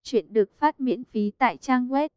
Chuyện được phát miễn phí tại trang web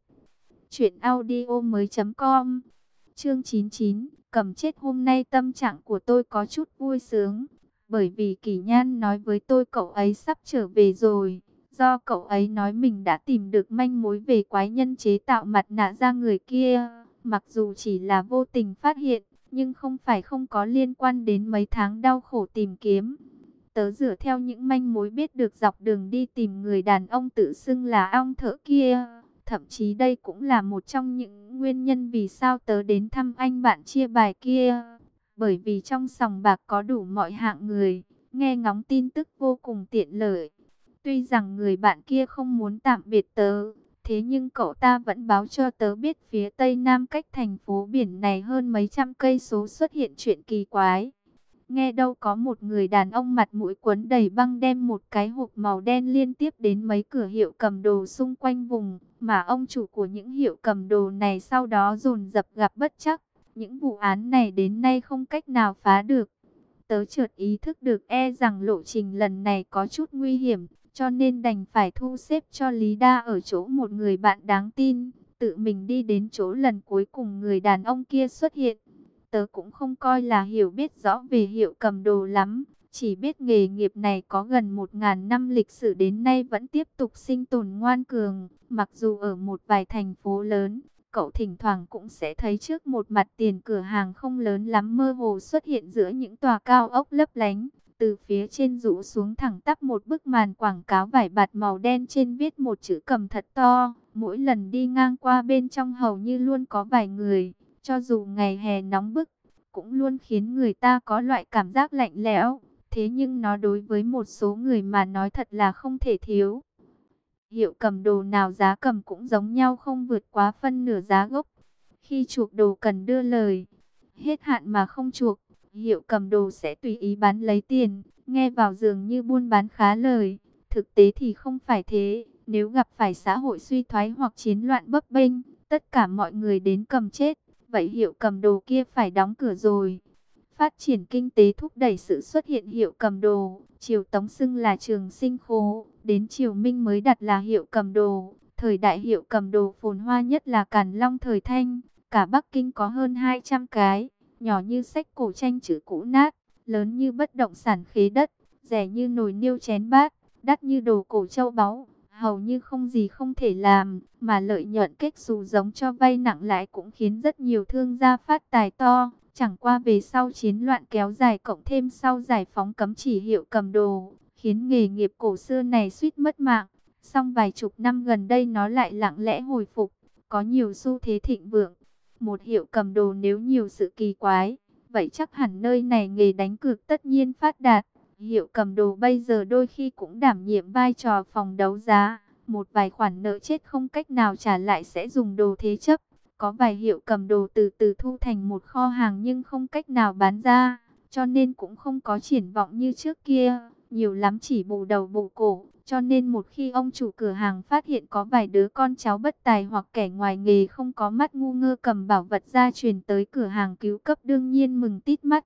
truyệnaudiomoi.com. Chương 99, cầm chết. Hôm nay tâm trạng của tôi có chút vui sướng, bởi vì Kỳ Nhan nói với tôi cậu ấy sắp trở về rồi. Do cậu ấy nói mình đã tìm được manh mối về quái nhân chế tạo mặt nạ da người kia. Mặc dù chỉ là vô tình phát hiện, nhưng không phải không có liên quan đến mấy tháng đau khổ tìm kiếm. Tớ dựa theo những manh mối biết được dọc đường đi tìm người đàn ông tự xưng là ong thở kia. Thậm chí đây cũng là một trong những nguyên nhân vì sao tớ đến thăm anh bạn chia bài kia. Bởi vì trong sòng bạc có đủ mọi hạng người, nghe ngóng tin tức vô cùng tiện lợi. Tuy rằng người bạn kia không muốn tạm biệt tớ, thế nhưng cậu ta vẫn báo cho tớ biết phía tây nam cách thành phố biển này hơn mấy trăm cây số xuất hiện chuyện kỳ quái. Nghe đâu có một người đàn ông mặt mũi quấn đầy băng đem một cái hộp màu đen liên tiếp đến mấy cửa hiệu cầm đồ xung quanh vùng, mà ông chủ của những hiệu cầm đồ này sau đó dồn dập gặp bất trắc. Những vụ án này đến nay không cách nào phá được. Tớ chợt ý thức được rằng lộ trình lần này có chút nguy hiểm, cho nên đành phải thu xếp cho Lý Đa ở chỗ một người bạn đáng tin, tự mình đi đến chỗ lần cuối cùng người đàn ông kia xuất hiện. Tớ cũng không coi là hiểu biết rõ về hiệu cầm đồ lắm, chỉ biết nghề nghiệp này có gần 1000 năm lịch sử đến nay vẫn tiếp tục sinh tồn ngoan cường. Mặc dù ở một vài thành phố lớn, cậu thỉnh thoảng cũng sẽ thấy trước một mặt tiền cửa hàng không lớn lắm mơ hồ xuất hiện giữa những tòa cao ốc lấp lánh. Từ phía trên rũ xuống thẳng tắp một bức màn quảng cáo vải bạt màu đen trên viết một chữ cầm thật to. Mỗi lần đi ngang qua bên trong hầu như luôn có vài người. Cho dù ngày hè nóng bức, cũng luôn khiến người ta có loại cảm giác lạnh lẽo. Thế nhưng nó đối với một số người mà nói thật là không thể thiếu. Hiệu cầm đồ nào giá cầm cũng giống nhau, không vượt quá phân nửa giá gốc. Khi chuộc đồ cần đưa lời, hết hạn mà không chuộc, hiệu cầm đồ sẽ tùy ý bán lấy tiền. Nghe vào dường như buôn bán khá lời, thực tế thì không phải thế. Nếu gặp phải xã hội suy thoái hoặc chiến loạn bấp bênh, tất cả mọi người đến cầm chết. Vậy hiệu cầm đồ kia phải đóng cửa rồi. Phát triển kinh tế thúc đẩy sự xuất hiện hiệu cầm đồ. Triều Tống xưng là Trường Sinh Khố, đến Triều Minh mới đặt là hiệu cầm đồ. Thời đại hiệu cầm đồ phồn hoa nhất là Càn Long thời Thanh. Cả Bắc Kinh có hơn 200 cái, nhỏ như sách cổ tranh chữ cũ nát, lớn như bất động sản khế đất, rẻ như nồi niêu chén bát, đắt như đồ cổ châu báu. Hầu như không gì không thể làm, mà lợi nhuận kết xù giống cho vay nặng lãi cũng khiến rất nhiều thương gia phát tài to. Chẳng qua về sau chiến loạn kéo dài cộng thêm sau giải phóng cấm chỉ hiệu cầm đồ, khiến nghề nghiệp cổ xưa này suýt mất mạng. Song vài chục năm gần đây nó lại lặng lẽ hồi phục, có nhiều xu thế thịnh vượng. Một hiệu cầm đồ nếu nhiều sự kỳ quái, vậy chắc hẳn nơi này nghề đánh cược tất nhiên phát đạt. Hiệu cầm đồ bây giờ đôi khi cũng đảm nhiệm vai trò phòng đấu giá. Một vài khoản nợ chết không cách nào trả lại sẽ dùng đồ thế chấp. Có vài hiệu cầm đồ từ từ thu thành một kho hàng nhưng không cách nào bán ra, cho nên cũng không có triển vọng như trước kia. Nhiều lắm chỉ bù đầu bù cổ. Cho nên một khi ông chủ cửa hàng phát hiện có vài đứa con cháu bất tài hoặc kẻ ngoài nghề không có mắt ngu ngơ cầm bảo vật ra truyền tới cửa hàng cứu cấp, đương nhiên mừng tít mắt.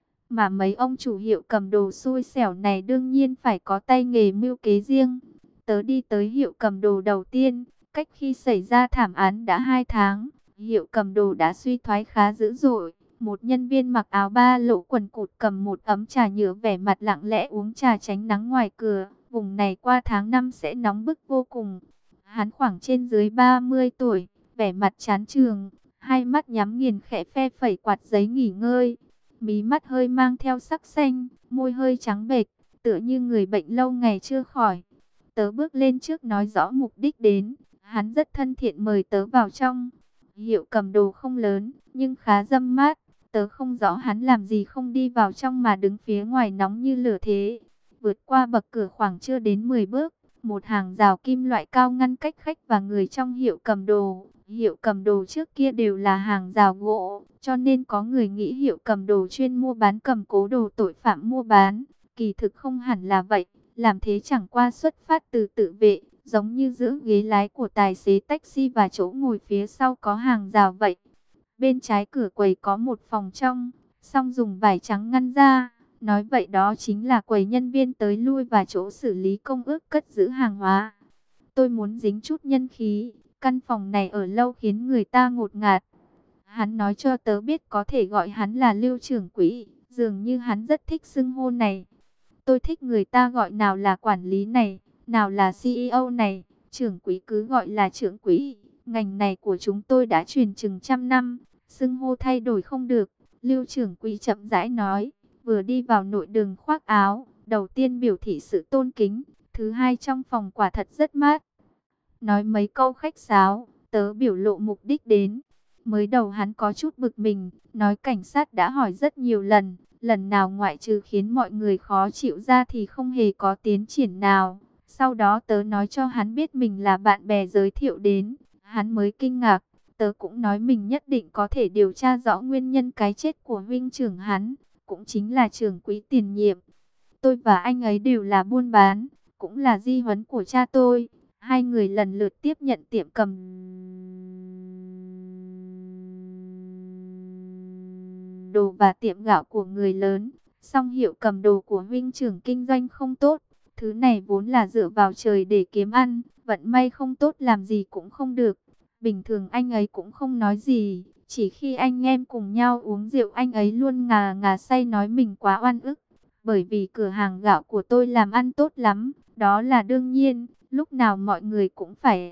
Mà mấy ông chủ hiệu cầm đồ xui xẻo này đương nhiên phải có tay nghề mưu kế riêng. Tớ đi tới hiệu cầm đồ đầu tiên, cách khi xảy ra thảm án đã 2 tháng, hiệu cầm đồ đã suy thoái khá dữ dội. Một nhân viên mặc áo ba lỗ quần cụt cầm một ấm trà nhựa vẻ mặt lặng lẽ uống trà tránh nắng ngoài cửa. Vùng này qua tháng 5 sẽ nóng bức vô cùng. Hắn khoảng trên dưới 30 tuổi, vẻ mặt chán chường, hai mắt nhắm nghiền khẽ phe phẩy quạt giấy nghỉ ngơi. Mí mắt hơi mang theo sắc xanh, môi hơi trắng bệch, tựa như người bệnh lâu ngày chưa khỏi. Tớ bước lên trước nói rõ mục đích đến, hắn rất thân thiện mời tớ vào trong. Hiệu cầm đồ không lớn, nhưng khá râm mát. Tớ không rõ hắn làm gì không đi vào trong mà đứng phía ngoài nóng như lửa thế. Vượt qua bậc cửa khoảng chưa đến 10 bước, một hàng rào kim loại cao ngăn cách khách và người trong hiệu cầm đồ. Hiệu cầm đồ trước kia đều là hàng rào gỗ, cho nên có người nghĩ hiệu cầm đồ chuyên mua bán cầm cố đồ tội phạm mua bán. Kỳ thực không hẳn là vậy, làm thế chẳng qua xuất phát từ tự vệ, giống như giữ ghế lái của tài xế taxi và chỗ ngồi phía sau có hàng rào vậy. Bên trái cửa quầy có một phòng trong, song dùng vải trắng ngăn ra. Nói vậy đó chính là quầy nhân viên tới lui và chỗ xử lý công ước cất giữ hàng hóa. Tôi muốn dính chút nhân khí, căn phòng này ở lâu khiến người ta ngột ngạt. Hắn nói cho tớ biết có thể gọi hắn là Lưu trưởng quỹ, dường như hắn rất thích xưng hô này. Tôi thích người ta gọi nào là quản lý này, nào là CEO này, trưởng quỹ cứ gọi là trưởng quỹ. Ngành này của chúng tôi đã truyền chừng trăm năm, xưng hô thay đổi không được. Lưu trưởng quỹ chậm rãi nói, vừa đi vào nội đường khoác áo, đầu tiên biểu thị sự tôn kính, thứ hai trong phòng quả thật rất mát. Nói mấy câu khách sáo, tớ biểu lộ mục đích đến. Mới đầu hắn có chút bực mình, nói cảnh sát đã hỏi rất nhiều lần, lần nào ngoại trừ khiến mọi người khó chịu ra thì không hề có tiến triển nào. Sau đó tớ nói cho hắn biết mình là bạn bè giới thiệu đến, hắn mới kinh ngạc. Tớ cũng nói mình nhất định có thể điều tra rõ nguyên nhân cái chết của huynh trưởng hắn, cũng chính là trưởng quỹ tiền nhiệm. Tôi và anh ấy đều là buôn bán, cũng là di huấn của cha tôi. Hai người lần lượt tiếp nhận tiệm cầm đồ và tiệm gạo của người lớn. Song hiệu cầm đồ của huynh trưởng kinh doanh không tốt. Thứ này vốn là dựa vào trời để kiếm ăn, vận may không tốt làm gì cũng không được. Bình thường anh ấy cũng không nói gì, chỉ khi anh em cùng nhau uống rượu anh ấy luôn ngà ngà say nói mình quá oan ức. Bởi vì cửa hàng gạo của tôi làm ăn tốt lắm, đó là đương nhiên, lúc nào mọi người cũng phải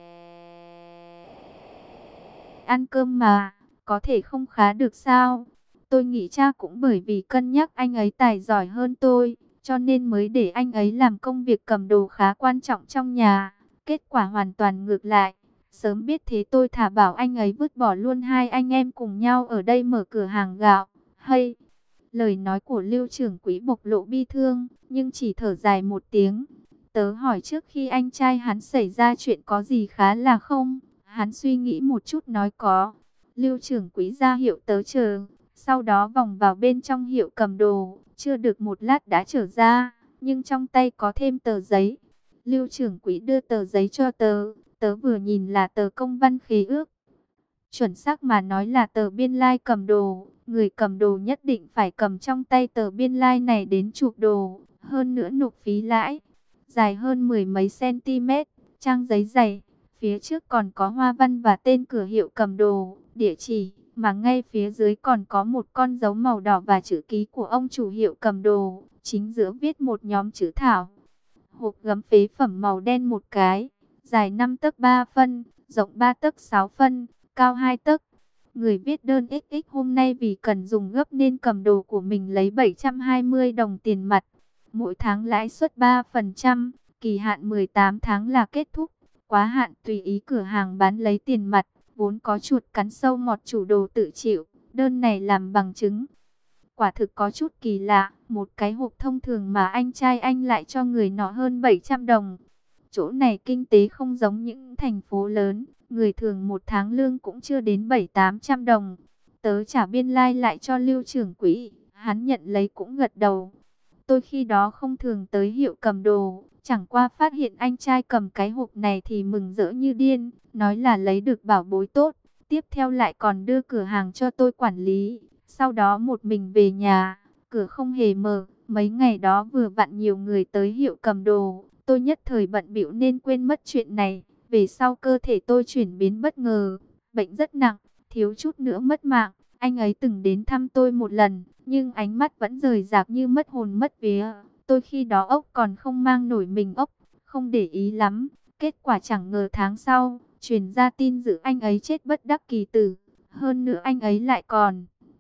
ăn cơm mà, có thể không khá được sao? Tôi nghĩ cha cũng bởi vì cân nhắc anh ấy tài giỏi hơn tôi, cho nên mới để anh ấy làm công việc cầm đồ khá quan trọng trong nhà. Kết quả hoàn toàn ngược lại. Sớm biết thế tôi thà bảo anh ấy vứt bỏ luôn hai anh em cùng nhau ở đây mở cửa hàng gạo. Hay, lời nói của Lưu trưởng quỹ bộc lộ bi thương, nhưng chỉ thở dài một tiếng. Tớ hỏi trước khi anh trai hắn xảy ra chuyện có gì khá là không? Hắn suy nghĩ một chút nói có. Lưu trưởng quỹ ra hiệu tớ chờ. Sau đó vòng vào bên trong hiệu cầm đồ. Chưa được một lát đã trở ra. Nhưng trong tay có thêm tờ giấy. Lưu trưởng quỹ đưa tờ giấy cho tớ. Tớ vừa nhìn là tờ công văn khế ước. Chuẩn xác mà nói là tờ biên lai cầm đồ. Người cầm đồ nhất định phải cầm trong tay tờ biên lai này đến chụp đồ. Hơn nữa nộp phí lãi. Dài hơn 10 mấy cm. Trang giấy dày. Phía trước còn có hoa văn và tên cửa hiệu cầm đồ, địa chỉ, mà ngay phía dưới còn có một con dấu màu đỏ và chữ ký của ông chủ hiệu cầm đồ, chính giữa viết một nhóm chữ thảo. Hộp gấm phế phẩm màu đen một cái, dài 5 tấc 3 phân, rộng 3 tấc 6 phân, cao 2 tấc. Người viết đơn XX hôm nay vì cần dùng gấp nên cầm đồ của mình lấy 720 đồng tiền mặt. Mỗi tháng lãi suất 3%, kỳ hạn 18 tháng là kết thúc. Quá hạn tùy ý cửa hàng bán lấy tiền mặt, vốn có chuột cắn sâu mọt chủ đồ tự chịu, đơn này làm bằng chứng. Quả thực có chút kỳ lạ, một cái hộp thông thường mà anh trai anh lại cho người nọ hơn 700 đồng. Chỗ này kinh tế không giống những thành phố lớn, người thường một tháng lương cũng chưa đến 700-800 đồng. Tớ trả biên lai lại cho Lưu trưởng quỹ, hắn nhận lấy cũng gật đầu. Tôi khi đó không thường tới hiệu cầm đồ, chẳng qua phát hiện anh trai cầm cái hộp này thì mừng rỡ như điên, nói là lấy được bảo bối tốt. Tiếp theo lại còn đưa cửa hàng cho tôi quản lý, sau đó một mình về nhà, cửa không hề mở. Mấy ngày đó vừa vặn nhiều người tới hiệu cầm đồ, tôi nhất thời bận bịu nên quên mất chuyện này. Về sau cơ thể tôi chuyển biến bất ngờ, bệnh rất nặng, thiếu chút nữa mất mạng. Anh ấy từng đến thăm tôi một lần, nhưng ánh mắt vẫn rời rạc như mất hồn mất vía. Tôi khi đó ốc còn không mang nổi mình ốc, không để ý lắm. Kết quả chẳng ngờ tháng sau, truyền ra tin dữ anh ấy chết bất đắc kỳ tử. Hơn nữa anh ấy lại còn...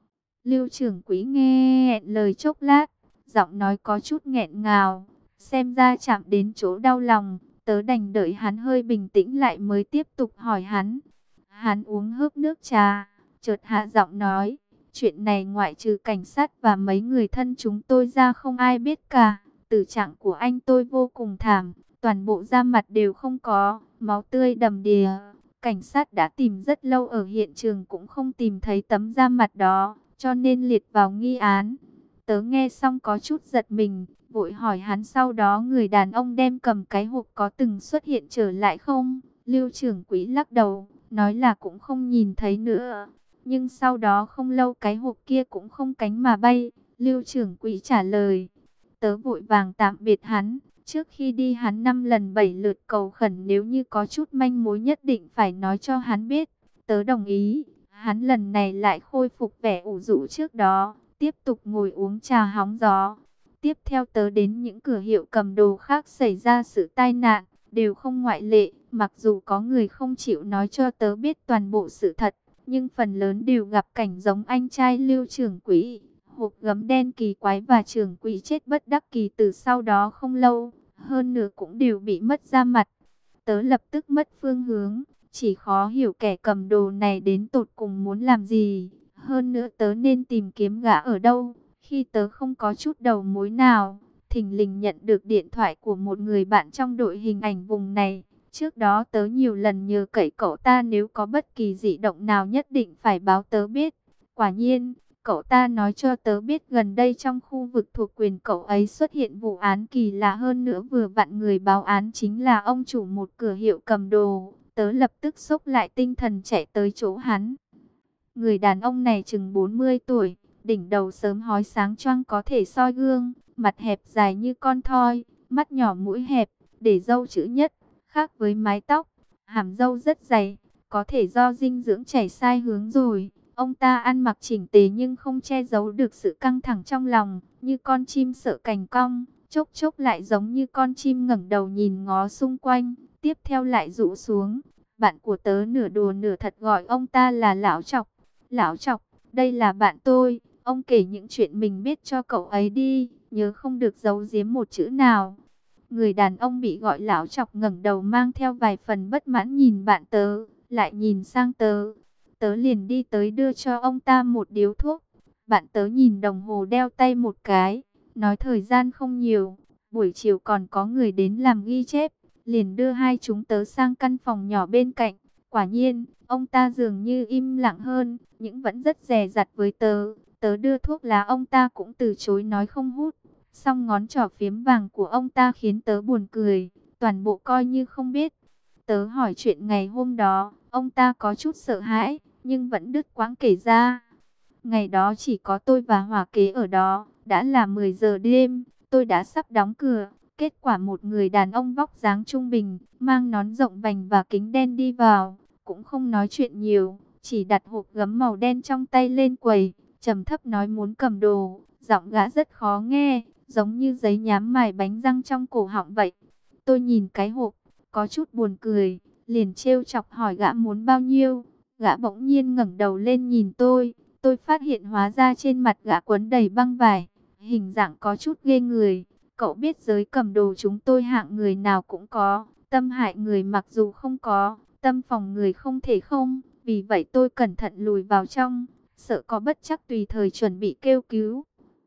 Lưu trưởng quỹ nghe nghẹn lời chốc lát, giọng nói có chút nghẹn ngào. Xem ra chạm đến chỗ đau lòng, tớ đành đợi hắn hơi bình tĩnh lại mới tiếp tục hỏi hắn. Hắn uống hớp nước trà, chợt hạ giọng nói, chuyện này ngoại trừ cảnh sát và mấy người thân chúng tôi ra không ai biết cả. Tử trạng của anh tôi vô cùng thảm, toàn bộ da mặt đều không có, máu tươi đầm đìa. Cảnh sát đã tìm rất lâu ở hiện trường cũng không tìm thấy tấm da mặt đó, cho nên liệt vào nghi án. Tớ nghe xong có chút giật mình, vội hỏi hắn sau đó người đàn ông đem cầm cái hộp có từng xuất hiện trở lại không? Lưu trưởng quỹ lắc đầu, nói là cũng không nhìn thấy nữa. Nhưng sau đó không lâu cái hộp kia cũng không cánh mà bay. Lưu trưởng quỹ trả lời. Tớ vội vàng tạm biệt hắn, Trước khi đi hắn 5 lần 7 lượt cầu khẩn nếu như có chút manh mối nhất định phải nói cho hắn biết. Tớ đồng ý. Hắn lần này lại khôi phục vẻ ủ rũ trước đó, tiếp tục ngồi uống trà hóng gió. Tiếp theo tớ đến những cửa hiệu cầm đồ khác xảy ra sự tai nạn, đều không ngoại lệ. Mặc dù có người không chịu nói cho tớ biết toàn bộ sự thật, nhưng phần lớn đều gặp cảnh giống anh trai Lưu trưởng quỹ. Hộp gấm đen kỳ quái và trưởng quỹ chết bất đắc kỳ từ sau đó không lâu, hơn nữa cũng đều bị mất ra mặt. Tớ lập tức mất phương hướng, chỉ khó hiểu kẻ cầm đồ này đến tột cùng muốn làm gì. Hơn nữa tớ nên tìm kiếm gã ở đâu, khi tớ không có chút đầu mối nào. Thình lình nhận được điện thoại của một người bạn trong đội hình ảnh vùng này. Trước đó tớ nhiều lần nhờ cậy cậu ta nếu có bất kỳ dị động nào nhất định phải báo tớ biết. Quả nhiên, cậu ta nói cho tớ biết gần đây trong khu vực thuộc quyền cậu ấy xuất hiện vụ án kỳ lạ hơn nữa, vừa vặn người báo án chính là ông chủ một cửa hiệu cầm đồ. Tớ lập tức xốc lại tinh thần chạy tới chỗ hắn. Người đàn ông này chừng 40 tuổi, đỉnh đầu sớm hói sáng choang có thể soi gương, mặt hẹp dài như con thoi, mắt nhỏ mũi hẹp, để râu chữ nhất, khác với mái tóc, hàm râu rất dày, có thể do dinh dưỡng chảy sai hướng rồi. Ông ta ăn mặc chỉnh tề nhưng không che giấu được sự căng thẳng trong lòng, như con chim sợ cành cong, chốc chốc lại giống như con chim ngẩng đầu nhìn ngó xung quanh, tiếp theo lại rũ xuống. Bạn của tớ nửa đùa nửa thật gọi ông ta là Lão Chọc. Lão Chọc, đây là bạn tôi, ông kể những chuyện mình biết cho cậu ấy đi, nhớ không được giấu giếm một chữ nào. Người đàn ông bị gọi Lão Chọc ngẩng đầu mang theo vài phần bất mãn nhìn bạn tớ, lại nhìn sang tớ. Tớ liền đi tới đưa cho ông ta một điếu thuốc. Bạn tớ nhìn đồng hồ đeo tay một cái, nói thời gian không nhiều, buổi chiều còn có người đến làm ghi chép, liền đưa hai chúng tớ sang căn phòng nhỏ bên cạnh. Quả nhiên, ông ta dường như im lặng hơn, nhưng vẫn rất dè dặt với tớ. Tớ đưa thuốc lá ông ta cũng từ chối nói không hút. Song ngón trỏ phím vàng của ông ta khiến tớ buồn cười, toàn bộ coi như không biết. Tớ hỏi chuyện ngày hôm đó, ông ta có chút sợ hãi, nhưng vẫn đứt quãng kể ra. Ngày đó chỉ có tôi và Hòa Kế ở đó, đã là 10 giờ đêm, tôi đã sắp đóng cửa. Kết quả một người đàn ông vóc dáng trung bình, mang nón rộng vành và kính đen đi vào, cũng không nói chuyện nhiều, chỉ đặt hộp gấm màu đen trong tay lên quầy, trầm thấp nói muốn cầm đồ, giọng gã rất khó nghe, giống như giấy nhám mài bánh răng trong cổ họng vậy. Tôi nhìn cái hộp, có chút buồn cười, liền trêu chọc hỏi gã muốn bao nhiêu. Gã bỗng nhiên ngẩng đầu lên nhìn tôi phát hiện hóa ra trên mặt gã quấn đầy băng vải, hình dạng có chút ghê người. Cậu biết giới cầm đồ chúng tôi hạng người nào cũng có, tâm hại người mặc dù không có, tâm phòng người không thể không. Vì vậy tôi cẩn thận lùi vào trong, sợ có bất trắc tùy thời chuẩn bị kêu cứu.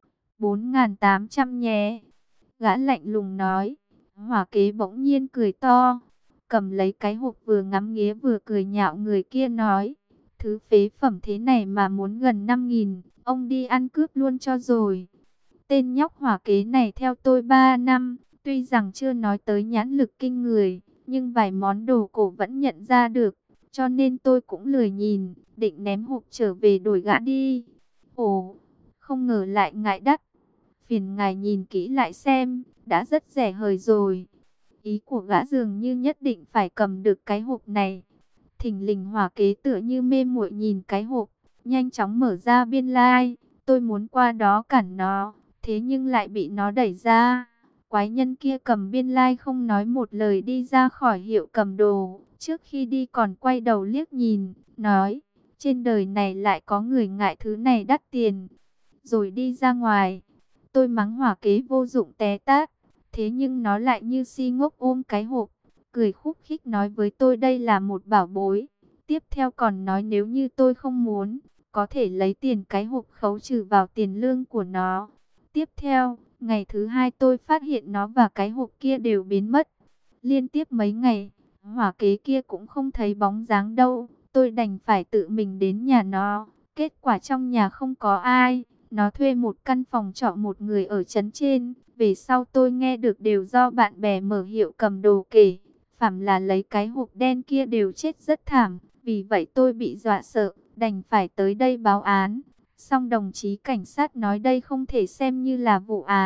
4.800 nhé. Gã lạnh lùng nói. Hỏa Kế bỗng nhiên cười to, cầm lấy cái hộp vừa ngắm nghía vừa cười nhạo người kia nói. Thứ phế phẩm thế này mà muốn gần 5.000, ông đi ăn cướp luôn cho rồi. Tên nhóc Hỏa Kế này theo tôi 3 năm, tuy rằng chưa nói tới nhãn lực kinh người, nhưng vài món đồ cổ vẫn nhận ra được, cho nên tôi cũng lười nhìn, định ném hộp trở về đổi gã đi. Ồ, không ngờ lại ngại đắt. Phiền ngài nhìn kỹ lại xem, đã rất rẻ hời rồi. Ý của gã dường như nhất định phải cầm được cái hộp này. Thình lình Hỏa Kế tựa như mê muội nhìn cái hộp, nhanh chóng mở ra biên lai. Tôi muốn qua đó cản nó, thế nhưng lại bị nó đẩy ra. Quái nhân kia cầm biên lai không nói một lời đi ra khỏi hiệu cầm đồ. Trước khi đi còn quay đầu liếc nhìn, nói, trên đời này lại có người ngại thứ này đắt tiền. Rồi đi ra ngoài. Tôi mắng Hỏa Kế vô dụng té tát. Thế nhưng nó lại như si ngốc ôm cái hộp, cười khúc khích nói với tôi đây là một bảo bối. Tiếp theo còn nói nếu như tôi không muốn, có thể lấy tiền cái hộp khấu trừ vào tiền lương của nó. Tiếp theo, ngày thứ hai tôi phát hiện nó và cái hộp kia đều biến mất. Liên tiếp mấy ngày, Hỏa Kế kia cũng không thấy bóng dáng đâu. Tôi đành phải tự mình đến nhà nó. Kết quả trong nhà không có ai. Nó thuê một căn phòng trọ một người ở trấn trên. Về sau tôi nghe được đều do bạn bè mở hiệu cầm đồ kể. Phàm là lấy cái hộp đen kia đều chết rất thảm. Vì vậy tôi bị dọa sợ, đành phải tới đây báo án. Song đồng chí cảnh sát nói đây không thể xem như là vụ án.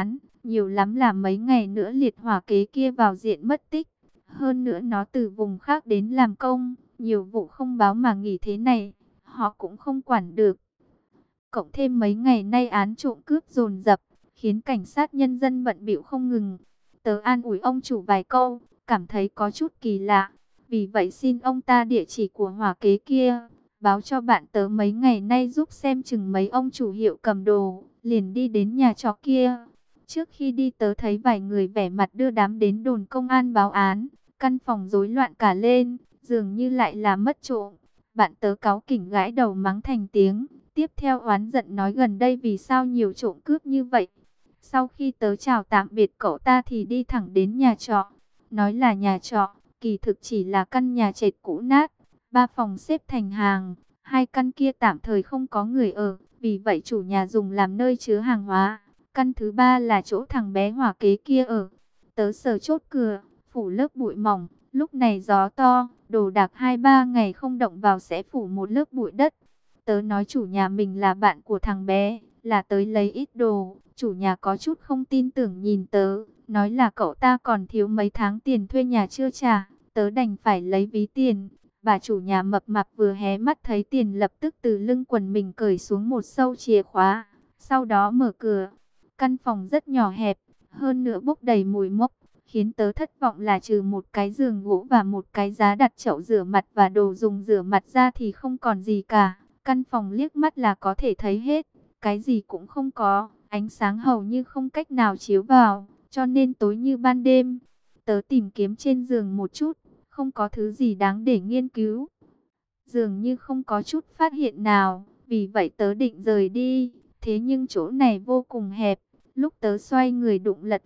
Nhiều lắm là mấy ngày nữa liệt hỏa kế kia vào diện mất tích. Hơn nữa nó từ vùng khác đến làm công, nhiều vụ không báo mà nghỉ thế này, họ cũng không quản được. Cộng thêm mấy ngày nay án trộm cướp dồn dập, khiến cảnh sát nhân dân bận bịu không ngừng. Tớ an ủi ông chủ vài câu, cảm thấy có chút kỳ lạ. Vì vậy xin ông ta địa chỉ của hỏa kế kia, báo cho bạn tớ mấy ngày nay giúp xem chừng mấy ông chủ hiệu cầm đồ, liền đi đến nhà trọ kia. Trước khi đi tớ thấy vài người vẻ mặt đưa đám đến đồn công an báo án, căn phòng rối loạn cả lên, dường như lại là mất trộm. Bạn tớ cáu kỉnh gãi đầu mắng thành tiếng, tiếp theo oán giận nói gần đây vì sao nhiều trộm cướp như vậy. Sau khi tớ chào tạm biệt cậu ta thì đi thẳng đến nhà trọ. Nói là nhà trọ, kỳ thực chỉ là căn nhà trệt cũ nát, 3 phòng xếp thành hàng, 2 căn kia tạm thời không có người ở, vì vậy chủ nhà dùng làm nơi chứa hàng hóa. Căn thứ 3 là chỗ thằng bé hỏa kế kia ở. Tớ sờ chốt cửa, phủ lớp bụi mỏng, lúc này gió to, đồ đạc 2-3 ngày không động vào sẽ phủ một lớp bụi đất. Tớ nói chủ nhà mình là bạn của thằng bé, là tới lấy ít đồ. Chủ nhà có chút không tin tưởng nhìn tớ, nói là cậu ta còn thiếu mấy tháng tiền thuê nhà chưa trả. Tớ đành phải lấy ví tiền. Bà chủ nhà mập mạp vừa hé mắt thấy tiền lập tức từ lưng quần mình cởi xuống một sâu chìa khóa. Sau đó mở cửa. Căn phòng rất nhỏ hẹp, hơn nữa bốc đầy mùi mốc. Khiến tớ thất vọng là trừ một cái giường gỗ và một cái giá đặt chậu rửa mặt và đồ dùng rửa mặt ra thì không còn gì cả. Căn phòng liếc mắt là có thể thấy hết, cái gì cũng không có, ánh sáng hầu như không cách nào chiếu vào, cho nên tối như ban đêm. Tớ tìm kiếm trên giường một chút, không có thứ gì đáng để nghiên cứu. Dường như không có chút phát hiện nào, vì vậy tớ định rời đi. Thế nhưng chỗ này vô cùng hẹp, lúc tớ xoay người đụng lật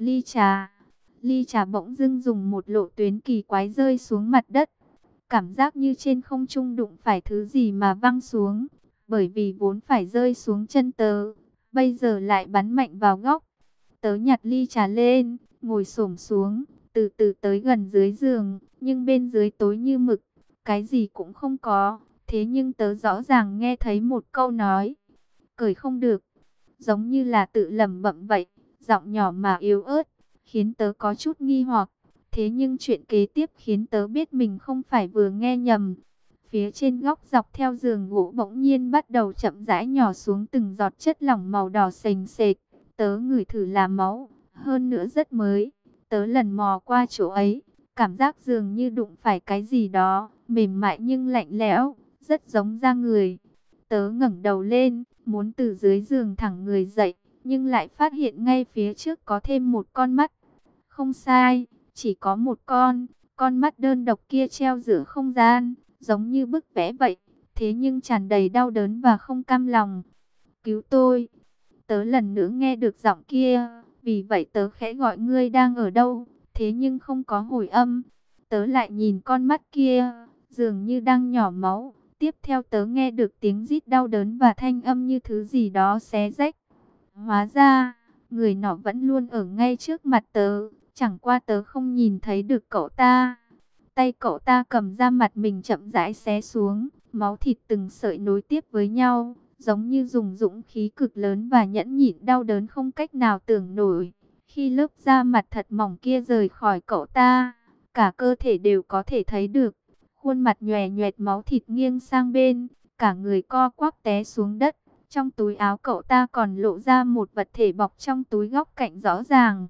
ly trà bỗng dưng dùng một lộ tuyến kỳ quái rơi xuống mặt đất. Cảm giác như trên không trung đụng phải thứ gì mà văng xuống, bởi vì vốn phải rơi xuống chân tớ, bây giờ lại bắn mạnh vào góc. Tớ nhặt ly trà lên, ngồi xổm xuống, từ từ tới gần dưới giường, nhưng bên dưới tối như mực, cái gì cũng không có. Thế nhưng tớ rõ ràng nghe thấy một câu nói, cởi không được, giống như là tự lẩm bẩm vậy, giọng nhỏ mà yếu ớt, khiến tớ có chút nghi hoặc. Thế nhưng chuyện kế tiếp khiến tớ biết mình không phải vừa nghe nhầm. Phía trên góc dọc theo giường gỗ bỗng nhiên bắt đầu chậm rãi nhỏ xuống từng giọt chất lỏng màu đỏ sền sệt. Tớ ngửi thử là máu, hơn nữa rất mới. Tớ lần mò qua chỗ ấy, cảm giác dường như đụng phải cái gì đó, mềm mại nhưng lạnh lẽo, rất giống da người. Tớ ngẩng đầu lên, muốn từ dưới giường thẳng người dậy, nhưng lại phát hiện ngay phía trước có thêm một con mắt. Không sai, chỉ có một con mắt đơn độc kia treo giữa không gian, giống như bức vẽ vậy, thế nhưng tràn đầy đau đớn và không cam lòng. Cứu tôi! Tớ lần nữa nghe được giọng kia, vì vậy tớ khẽ gọi ngươi đang ở đâu, thế nhưng không có hồi âm. Tớ lại nhìn con mắt kia, dường như đang nhỏ máu. Tiếp theo tớ nghe được tiếng rít đau đớn và thanh âm như thứ gì đó xé rách. Hóa ra, người nọ vẫn luôn ở ngay trước mặt tớ, chẳng qua tớ không nhìn thấy được cậu ta. Tay cậu ta cầm ra mặt mình chậm rãi xé xuống, máu thịt từng sợi nối tiếp với nhau, giống như dùng dũng khí cực lớn và nhẫn nhịn đau đớn không cách nào tưởng nổi. Khi lớp da mặt thật mỏng kia rời khỏi cậu ta, cả cơ thể đều có thể thấy được. Khuôn mặt nhòe nhoẹt máu thịt nghiêng sang bên, cả người co quắp té xuống đất. Trong túi áo cậu ta còn lộ ra một vật thể bọc trong túi góc cạnh rõ ràng.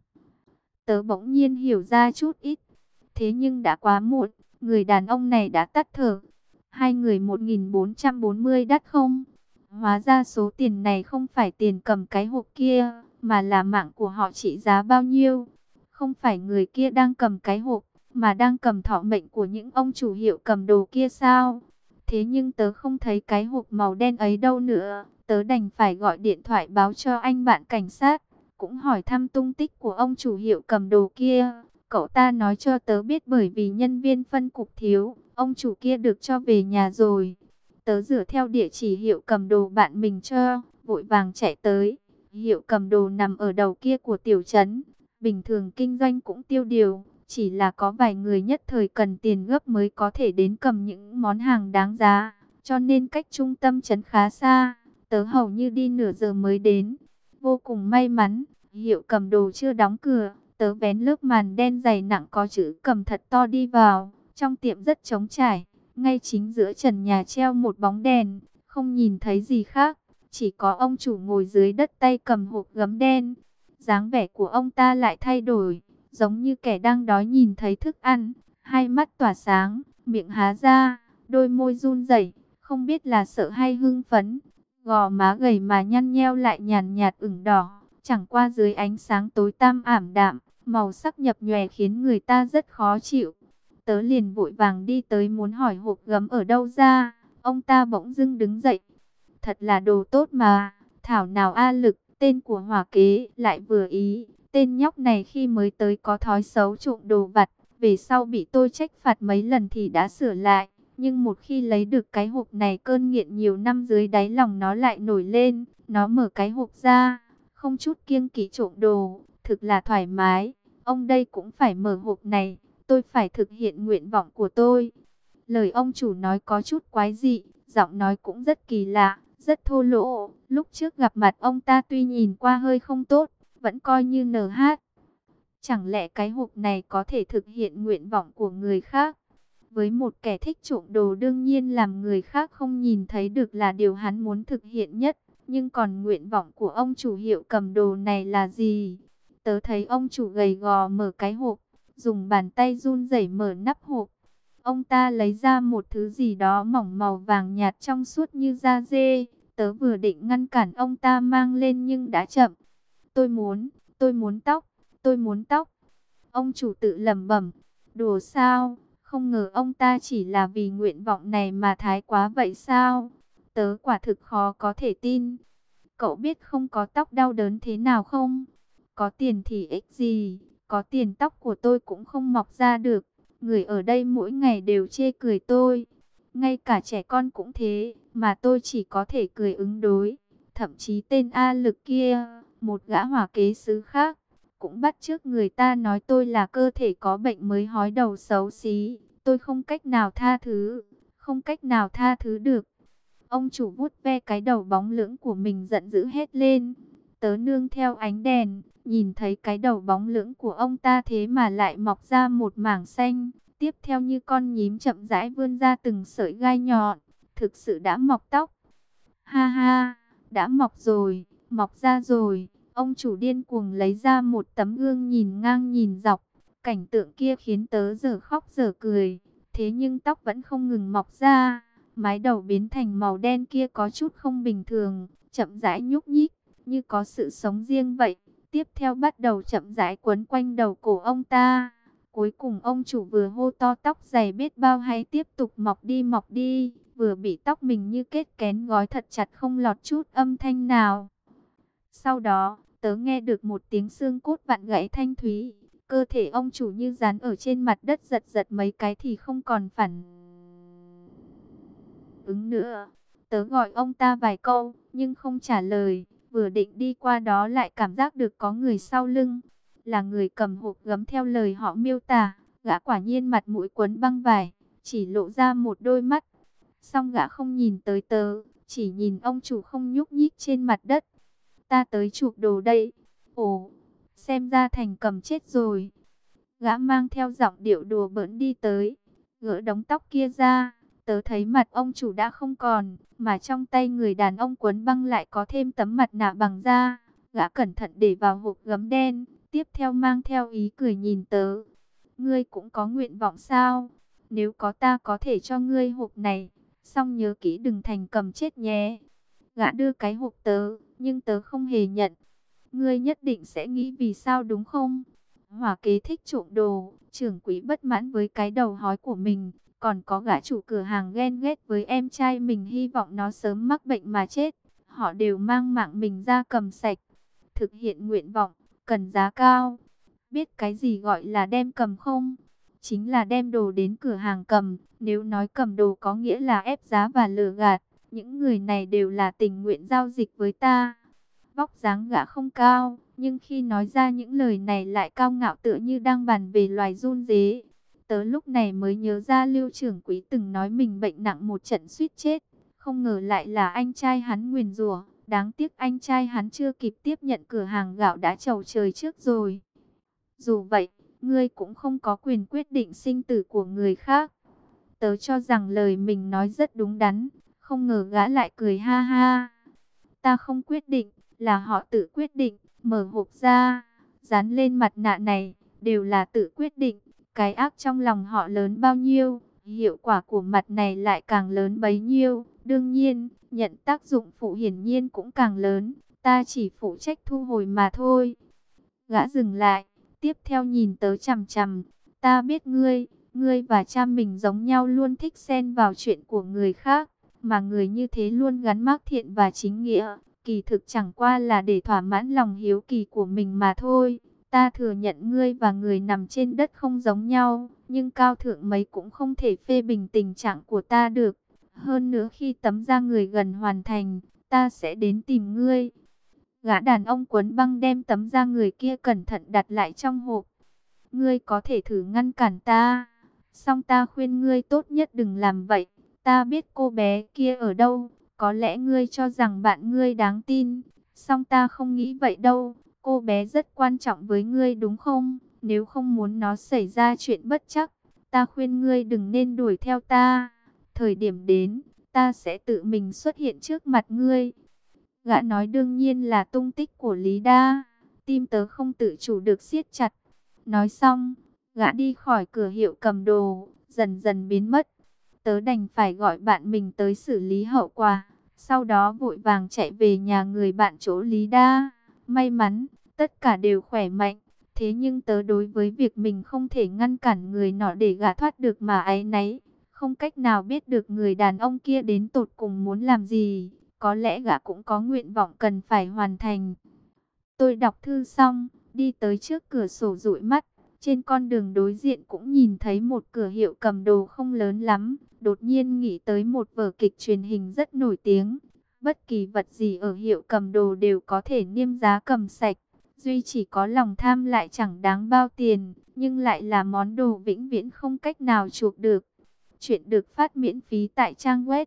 Tớ bỗng nhiên hiểu ra chút ít. Thế nhưng đã quá muộn, người đàn ông này đã tắt thở. Hai người 1440 đắt không? Hóa ra số tiền này không phải tiền cầm cái hộp kia, mà là mạng của họ trị giá bao nhiêu. Không phải người kia đang cầm cái hộp, mà đang cầm thọ mệnh của những ông chủ hiệu cầm đồ kia sao? Thế nhưng tớ không thấy cái hộp màu đen ấy đâu nữa. Tớ đành phải gọi điện thoại báo cho anh bạn cảnh sát, cũng hỏi thăm tung tích của ông chủ hiệu cầm đồ kia. Cậu ta nói cho tớ biết bởi vì nhân viên phân cục thiếu, ông chủ kia được cho về nhà rồi. Tớ dựa theo địa chỉ hiệu cầm đồ bạn mình cho, vội vàng chạy tới. Hiệu cầm đồ nằm ở đầu kia của tiểu trấn, bình thường kinh doanh cũng tiêu điều, chỉ là có vài người nhất thời cần tiền gấp mới có thể đến cầm những món hàng đáng giá, cho nên cách trung tâm trấn khá xa. Tớ hầu như đi nửa giờ mới đến. Vô cùng may mắn, Hiệu cầm đồ chưa đóng cửa, tớ vén lớp màn đen dày nặng có chữ cầm thật to đi vào. Trong tiệm rất trống trải, ngay chính giữa trần nhà treo một bóng đèn, không nhìn thấy gì khác. Chỉ có ông chủ ngồi dưới đất tay cầm hộp gấm đen. Dáng vẻ của ông ta lại thay đổi, giống như kẻ đang đói nhìn thấy thức ăn. Hai mắt tỏa sáng, miệng há ra, đôi môi run rẩy, không biết là sợ hay hưng phấn. Gò má gầy mà nhăn nheo lại nhàn nhạt ửng đỏ, chẳng qua dưới ánh sáng tối tăm ảm đạm, màu sắc nhập nhòe khiến người ta rất khó chịu. Tớ liền vội vàng đi tới muốn hỏi hộp gấm ở đâu ra. Ông ta bỗng dưng đứng dậy. Thật là đồ tốt mà. Thảo nào A Lực, tên của hỏa kế, lại vừa ý. Tên nhóc này khi mới tới có thói xấu trộm đồ vặt. Về sau bị tôi trách phạt mấy lần thì đã sửa lại. Nhưng một khi lấy được cái hộp này, cơn nghiện nhiều năm dưới đáy lòng nó lại nổi lên. Nó mở cái hộp ra, không chút kiêng kỵ trộm đồ. Thực là thoải mái. Ông đây cũng phải mở hộp này. Tôi phải thực hiện nguyện vọng của tôi. Lời ông chủ nói có chút quái dị, giọng nói cũng rất kỳ lạ, rất thô lỗ. Lúc trước gặp mặt ông ta tuy nhìn qua hơi không tốt, vẫn coi như NH. Chẳng lẽ cái hộp này có thể thực hiện nguyện vọng của người khác? Với một kẻ thích trộm đồ, đương nhiên làm người khác không nhìn thấy được là điều hắn muốn thực hiện nhất. Nhưng còn nguyện vọng của ông chủ hiệu cầm đồ này là gì? Tớ thấy ông chủ gầy gò mở cái hộp, dùng bàn tay run rẩy mở nắp hộp. Ông ta lấy ra một thứ gì đó mỏng màu vàng nhạt trong suốt như da dê. Tớ vừa định ngăn cản ông ta mang lên nhưng đã chậm. Tôi muốn tóc, tôi muốn tóc. Ông chủ tự lẩm bẩm, đùa sao? Không ngờ ông ta chỉ là vì nguyện vọng này mà thái quá vậy sao? Tớ quả thực khó có thể tin. Cậu biết không có tóc đau đớn thế nào không? Có tiền thì ích gì? Có tiền tóc của tôi cũng không mọc ra được. Người ở đây mỗi ngày đều chê cười tôi. Ngay cả trẻ con cũng thế, mà tôi chỉ có thể cười ứng đối. Thậm chí tên A Lực kia, một gã hỏa kế sứ khác, cũng bắt chước người ta nói tôi là cơ thể có bệnh mới hói đầu xấu xí. Tôi không cách nào tha thứ, không cách nào tha thứ được. Ông chủ vuốt ve cái đầu bóng lưỡng của mình giận dữ hét lên. Tớ nương theo ánh đèn, nhìn thấy cái đầu bóng lưỡng của ông ta thế mà lại mọc ra một mảng xanh. Tiếp theo như con nhím chậm rãi vươn ra từng sợi gai nhọn. Thực sự đã mọc tóc. Ha ha, đã mọc rồi, mọc ra rồi. Ông chủ điên cuồng lấy ra một tấm gương nhìn ngang nhìn dọc. Cảnh tượng kia khiến tớ giờ khóc giờ cười. Thế nhưng tóc vẫn không ngừng mọc ra. Mái đầu biến thành màu đen kia có chút không bình thường, chậm rãi nhúc nhích, như có sự sống riêng vậy. Tiếp theo bắt đầu chậm rãi quấn quanh đầu cổ ông ta. Cuối cùng ông chủ vừa hô to tóc dày biết bao hay tiếp tục mọc đi, vừa bị tóc mình như kết kén gói thật chặt không lọt chút âm thanh nào. Sau đó, tớ nghe được một tiếng xương cốt vặn gãy thanh thúy. Cơ thể ông chủ như dán ở trên mặt đất, giật giật mấy cái thì không còn phản ứng nữa. Tớ gọi ông ta vài câu, nhưng không trả lời. Vừa định đi qua đó lại cảm giác được có người sau lưng. Là người cầm hộp gấm theo lời họ miêu tả. Gã quả nhiên mặt mũi quấn băng vải, chỉ lộ ra một đôi mắt. Xong gã không nhìn tới tớ, chỉ nhìn ông chủ không nhúc nhích trên mặt đất. Ta tới chụp đồ đây. Ồ, xem ra Thành Cầm chết rồi. Gã mang theo giọng điệu đùa bỡn đi tới, gỡ đống tóc kia ra. Tớ thấy mặt ông chủ đã không còn, mà trong tay người đàn ông quấn băng lại có thêm tấm mặt nạ bằng da. Gã cẩn thận để vào hộp gấm đen, tiếp theo mang theo ý cười nhìn tớ. Ngươi cũng có nguyện vọng sao? Nếu có ta có thể cho ngươi hộp này, xong nhớ kỹ đừng Thành Cầm chết nhé. Gã đưa cái hộp tớ, nhưng tớ không hề nhận. Ngươi nhất định sẽ nghĩ vì sao đúng không? Hỏa kế thích trộm đồ, trưởng quỹ bất mãn với cái đầu hói của mình. Còn có gã chủ cửa hàng ghen ghét với em trai mình, hy vọng nó sớm mắc bệnh mà chết. Họ đều mang mạng mình ra cầm sạch. Thực hiện nguyện vọng, cần giá cao. Biết cái gì gọi là đem cầm không? Chính là đem đồ đến cửa hàng cầm. Nếu nói cầm đồ có nghĩa là ép giá và lừa gạt, những người này đều là tình nguyện giao dịch với ta. Vóc dáng gã không cao, nhưng khi nói ra những lời này lại cao ngạo tựa như đang bàn về loài run dế. Tớ lúc này mới nhớ ra Lưu trưởng quỹ từng nói mình bệnh nặng một trận suýt chết. Không ngờ lại là anh trai hắn nguyền rủa. Đáng tiếc anh trai hắn chưa kịp tiếp nhận cửa hàng gạo đã chầu trời trước rồi. Dù vậy, ngươi cũng không có quyền quyết định sinh tử của người khác. Tớ cho rằng lời mình nói rất đúng đắn, không ngờ gã lại cười ha ha. Ta không quyết định, là họ tự quyết định, mở hộp ra, dán lên mặt nạ này, đều là tự quyết định. Cái ác trong lòng họ lớn bao nhiêu, hiệu quả của mặt này lại càng lớn bấy nhiêu. Đương nhiên, nhận tác dụng phụ hiển nhiên cũng càng lớn, ta chỉ phụ trách thu hồi mà thôi. Gã dừng lại, tiếp theo nhìn tớ chằm chằm, ta biết ngươi và cha mình giống nhau luôn thích xen vào chuyện của người khác, mà người như thế luôn gắn mác thiện và chính nghĩa, kỳ thực chẳng qua là để thỏa mãn lòng hiếu kỳ của mình mà thôi. Ta thừa nhận ngươi và người nằm trên đất không giống nhau, nhưng cao thượng mấy cũng không thể phê bình tình trạng của ta được. Hơn nữa khi tấm da người gần hoàn thành, ta sẽ đến tìm ngươi. Gã đàn ông quấn băng đem tấm da người kia cẩn thận đặt lại trong hộp. Ngươi có thể thử ngăn cản ta, song ta khuyên ngươi tốt nhất đừng làm vậy. Ta biết cô bé kia ở đâu, có lẽ ngươi cho rằng bạn ngươi đáng tin, song ta không nghĩ vậy đâu. Cô bé rất quan trọng với ngươi đúng không? Nếu không muốn nó xảy ra chuyện bất trắc, ta khuyên ngươi đừng nên đuổi theo ta. Thời điểm đến, ta sẽ tự mình xuất hiện trước mặt ngươi. Gã nói đương nhiên là tung tích của Lý Đa. Tim tớ không tự chủ được siết chặt. Nói xong, gã đi khỏi cửa hiệu cầm đồ, dần dần biến mất. Tớ đành phải gọi bạn mình tới xử lý hậu quả. Sau đó vội vàng chạy về nhà người bạn chỗ Lý Đa. May mắn, tất cả đều khỏe mạnh. Thế nhưng tớ đối với việc mình không thể ngăn cản người nọ để gã thoát được mà áy náy. Không cách nào biết được người đàn ông kia đến tột cùng muốn làm gì. Có lẽ gã cũng có nguyện vọng cần phải hoàn thành. Tôi đọc thư xong, đi tới trước cửa sổ dụi mắt. Trên con đường đối diện cũng nhìn thấy một cửa hiệu cầm đồ không lớn lắm. Đột nhiên nghĩ tới một vở kịch truyền hình rất nổi tiếng. Bất kỳ vật gì ở hiệu cầm đồ đều có thể niêm giá cầm sạch. Duy chỉ có lòng tham lại chẳng đáng bao tiền, nhưng lại là món đồ vĩnh viễn không cách nào chuộc được. Chuyện được phát miễn phí tại trang web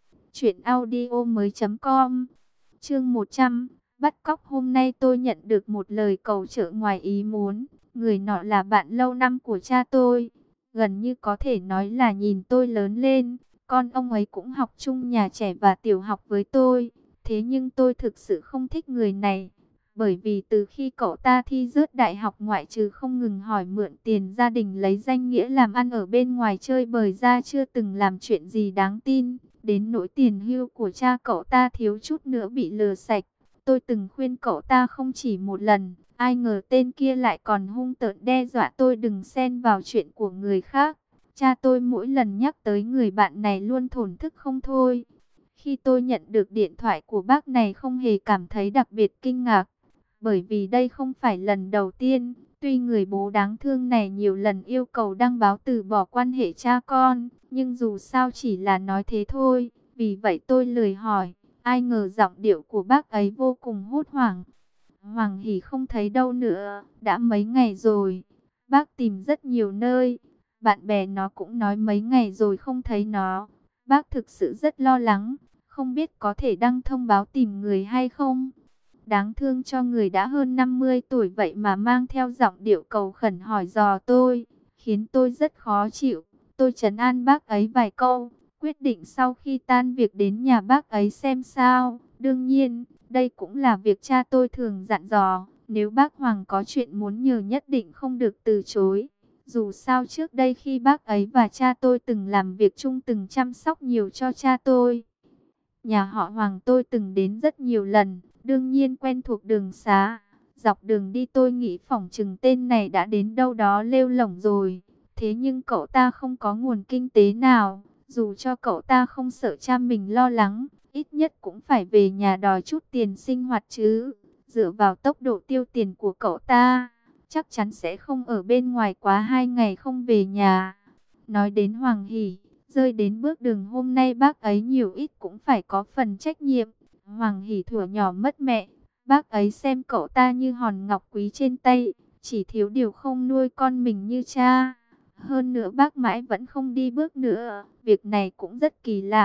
truyệnaudiomoi.com. Chương 100, bắt cóc. Hôm nay tôi nhận được một lời cầu trợ ngoài ý muốn. Người nọ là bạn lâu năm của cha tôi, gần như có thể nói là nhìn tôi lớn lên. Con ông ấy cũng học chung nhà trẻ và tiểu học với tôi. Thế nhưng tôi thực sự không thích người này, bởi vì từ khi cậu ta thi rớt đại học, ngoại trừ không ngừng hỏi mượn tiền gia đình lấy danh nghĩa làm ăn ở bên ngoài chơi bời ra, chưa từng làm chuyện gì đáng tin. Đến nỗi tiền hưu của cha cậu ta thiếu chút nữa bị lừa sạch. Tôi từng khuyên cậu ta không chỉ một lần, ai ngờ tên kia lại còn hung tợn đe dọa tôi đừng xen vào chuyện của người khác. Cha tôi mỗi lần nhắc tới người bạn này luôn thổn thức không thôi. Khi tôi nhận được điện thoại của bác này không hề cảm thấy đặc biệt kinh ngạc, bởi vì đây không phải lần đầu tiên. Tuy người bố đáng thương này nhiều lần yêu cầu đăng báo từ bỏ quan hệ cha con, nhưng dù sao chỉ là nói thế thôi. Vì vậy tôi lười hỏi. Ai ngờ giọng điệu của bác ấy vô cùng hốt hoảng. Hoàng Hỷ không thấy đâu nữa, đã mấy ngày rồi. Bác tìm rất nhiều nơi, bạn bè nó cũng nói mấy ngày rồi không thấy nó. Bác thực sự rất lo lắng, không biết có thể đăng thông báo tìm người hay không. Đáng thương cho người đã hơn 50 tuổi vậy mà mang theo giọng điệu cầu khẩn hỏi dò tôi, khiến tôi rất khó chịu. Tôi trấn an bác ấy vài câu, quyết định sau khi tan việc đến nhà bác ấy xem sao. Đương nhiên, đây cũng là việc cha tôi thường dặn dò, nếu bác Hoàng có chuyện muốn nhờ nhất định không được từ chối. Dù sao trước đây khi bác ấy và cha tôi từng làm việc chung, từng chăm sóc nhiều cho cha tôi. Nhà họ Hoàng tôi từng đến rất nhiều lần, đương nhiên quen thuộc đường xá. Dọc đường đi tôi nghĩ phỏng chừng tên này đã đến đâu đó lêu lổng rồi. Thế nhưng cậu ta không có nguồn kinh tế nào, dù cho cậu ta không sợ cha mình lo lắng, ít nhất cũng phải về nhà đòi chút tiền sinh hoạt chứ. Dựa vào tốc độ tiêu tiền của cậu ta, chắc chắn sẽ không ở bên ngoài quá 2 ngày không về nhà. Nói đến Hoàng Hỷ, rơi đến bước đường hôm nay bác ấy nhiều ít cũng phải có phần trách nhiệm. Hoàng Hỷ thuở nhỏ mất mẹ, bác ấy xem cậu ta như hòn ngọc quý trên tay, chỉ thiếu điều không nuôi con mình như cha. Hơn nữa bác mãi vẫn không đi bước nữa, việc này cũng rất kỳ lạ.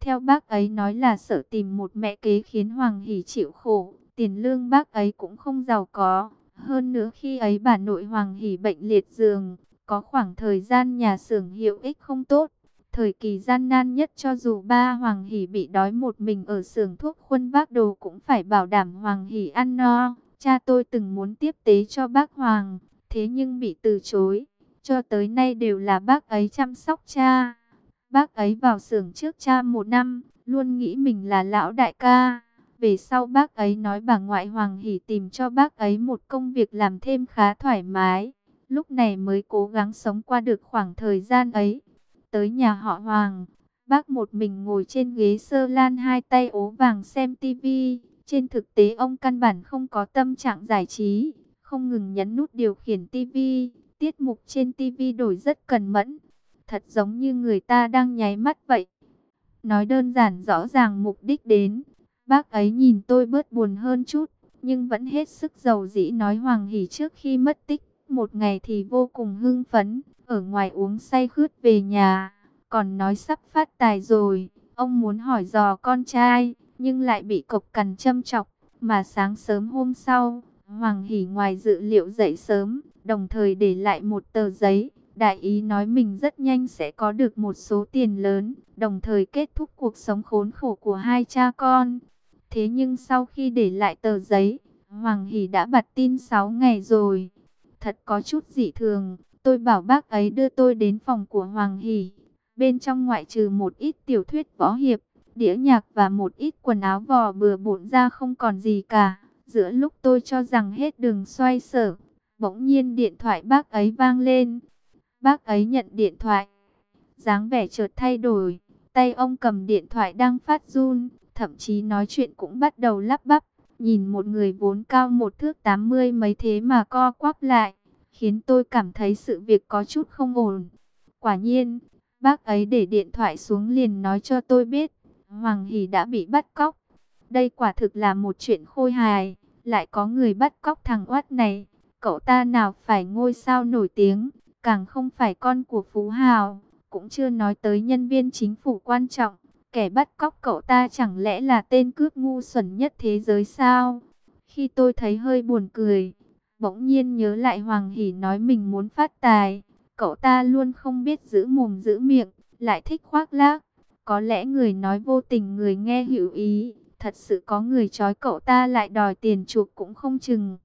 Theo bác ấy nói là sợ tìm một mẹ kế khiến Hoàng Hỷ chịu khổ, tiền lương bác ấy cũng không giàu có. Hơn nữa khi ấy bà nội Hoàng Hỷ bệnh liệt giường, có khoảng thời gian nhà xưởng hiệu ích không tốt. Thời kỳ gian nan nhất cho dù ba Hoàng Hỷ bị đói một mình ở xưởng thuốc khuân vác đồ cũng phải bảo đảm Hoàng Hỷ ăn no. Cha tôi từng muốn tiếp tế cho bác Hoàng, thế nhưng bị từ chối. Cho tới nay đều là bác ấy chăm sóc cha. Bác ấy vào xưởng trước cha 1 năm, luôn nghĩ mình là lão đại ca. Về sau bác ấy nói bà ngoại Hoàng Hỷ tìm cho bác ấy một công việc làm thêm khá thoải mái. Lúc này mới cố gắng sống qua được khoảng thời gian ấy. Tới nhà họ Hoàng, bác một mình ngồi trên ghế sơ lan hai tay ố vàng xem tivi. Trên thực tế ông căn bản không có tâm trạng giải trí, không ngừng nhấn nút điều khiển tivi. Tiết mục trên tivi đổi rất cần mẫn, thật giống như người ta đang nháy mắt vậy. Nói đơn giản rõ ràng mục đích đến. Bác ấy nhìn tôi bớt buồn hơn chút, nhưng vẫn hết sức dầu dĩ nói Hoàng Hỷ trước khi mất tích. Một ngày thì vô cùng hưng phấn, ở ngoài uống say khướt về nhà, còn nói sắp phát tài rồi. Ông muốn hỏi dò con trai, nhưng lại bị cộc cằn châm chọc. Mà sáng sớm hôm sau, Hoàng Hỷ ngoài dự liệu dậy sớm, đồng thời để lại một tờ giấy. Đại ý nói mình rất nhanh sẽ có được một số tiền lớn, đồng thời kết thúc cuộc sống khốn khổ của hai cha con. Thế nhưng sau khi để lại tờ giấy, Hoàng Hỷ đã bặt tin 6 ngày rồi. Thật có chút dị thường, tôi bảo bác ấy đưa tôi đến phòng của Hoàng Hỷ. Bên trong ngoại trừ một ít tiểu thuyết võ hiệp, đĩa nhạc và một ít quần áo vò bừa bộn ra không còn gì cả. Giữa lúc tôi cho rằng hết đường xoay sở, bỗng nhiên điện thoại bác ấy vang lên. Bác ấy nhận điện thoại, dáng vẻ chợt thay đổi, tay ông cầm điện thoại đang phát run, thậm chí nói chuyện cũng bắt đầu lắp bắp. Nhìn một người vốn cao 1 thước 80 mấy thế mà co quắp lại, khiến tôi cảm thấy sự việc có chút không ổn. Quả nhiên, bác ấy để điện thoại xuống liền nói cho tôi biết, Hoàng Hỷ đã bị bắt cóc. Đây quả thực là một chuyện khôi hài, lại có người bắt cóc thằng oát này. Cậu ta nào phải ngôi sao nổi tiếng, càng không phải con của phú hào, cũng chưa nói tới nhân viên chính phủ quan trọng. Kẻ bắt cóc cậu ta chẳng lẽ là tên cướp ngu xuẩn nhất thế giới sao? Khi tôi thấy hơi buồn cười, bỗng nhiên nhớ lại Hoàng Hỷ nói mình muốn phát tài. Cậu ta luôn không biết giữ mồm giữ miệng, lại thích khoác lác. Có lẽ người nói vô tình người nghe hữu ý, thật sự có người trói cậu ta lại đòi tiền chuộc cũng không chừng.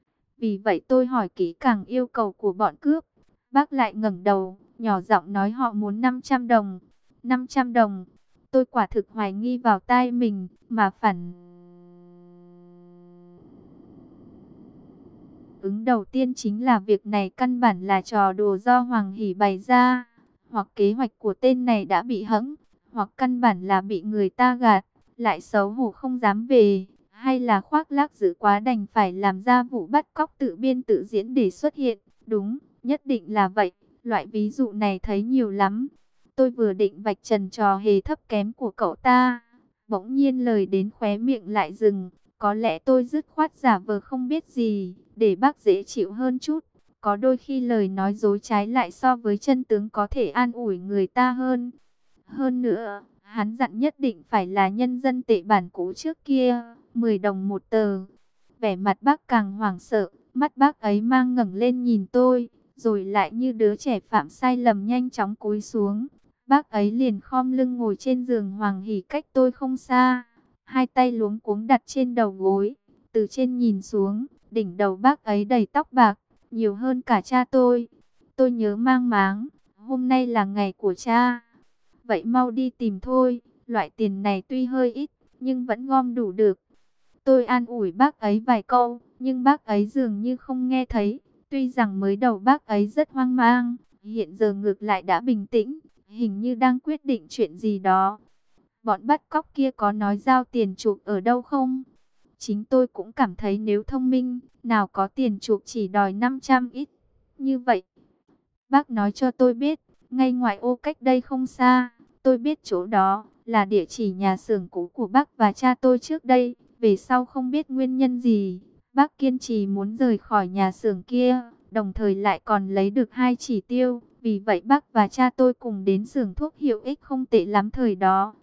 Vì vậy tôi hỏi kỹ càng yêu cầu của bọn cướp. Bác lại ngẩng đầu, nhỏ giọng nói họ muốn 500 đồng. 500 đồng. Tôi quả thực hoài nghi vào tai mình, mà phản ứng đầu tiên chính là việc này căn bản là trò đùa do Hoàng Hỷ bày ra. Hoặc kế hoạch của tên này đã bị hẫng, hoặc căn bản là bị người ta gạt, lại xấu hổ không dám về. Hay là khoác lác dữ quá đành phải làm ra vụ bắt cóc tự biên tự diễn để xuất hiện. Đúng, nhất định là vậy. Loại ví dụ này thấy nhiều lắm. Tôi vừa định vạch trần trò hề thấp kém của cậu ta, bỗng nhiên lời đến khóe miệng lại dừng. Có lẽ tôi dứt khoát giả vờ không biết gì, để bác dễ chịu hơn chút. Có đôi khi lời nói dối trái lại so với chân tướng có thể an ủi người ta hơn. Hơn nữa, hắn dặn nhất định phải là nhân dân tệ bản cũ trước kia, 10 đồng một tờ. Vẻ mặt bác càng hoảng sợ, mắt bác ấy mang ngẩng lên nhìn tôi, rồi lại như đứa trẻ phạm sai lầm nhanh chóng cúi xuống. Bác ấy liền khom lưng ngồi trên giường Hoàng Hỷ cách tôi không xa, hai tay luống cuống đặt trên đầu gối. Từ trên nhìn xuống, đỉnh đầu bác ấy đầy tóc bạc, nhiều hơn cả cha tôi. Tôi nhớ mang máng, hôm nay là ngày của cha. Vậy mau đi tìm thôi, loại tiền này tuy hơi ít, nhưng vẫn gom đủ được. Tôi an ủi bác ấy vài câu, nhưng bác ấy dường như không nghe thấy. Tuy rằng mới đầu bác ấy rất hoang mang, hiện giờ ngược lại đã bình tĩnh, hình như đang quyết định chuyện gì đó. Bọn bắt cóc kia có nói giao tiền chuộc ở đâu không? Chính tôi cũng cảm thấy nếu thông minh, nào có tiền chuộc chỉ đòi 500 ít. Như vậy, bác nói cho tôi biết, ngay ngoài ô cách đây không xa, tôi biết chỗ đó là địa chỉ nhà xưởng cũ của bác và cha tôi trước đây. Về sau không biết nguyên nhân gì, bác kiên trì muốn rời khỏi nhà xưởng kia, đồng thời lại còn lấy được 2 chỉ tiêu. Vì vậy bác và cha tôi cùng đến xưởng thuốc hiệu ích không tệ lắm thời đó,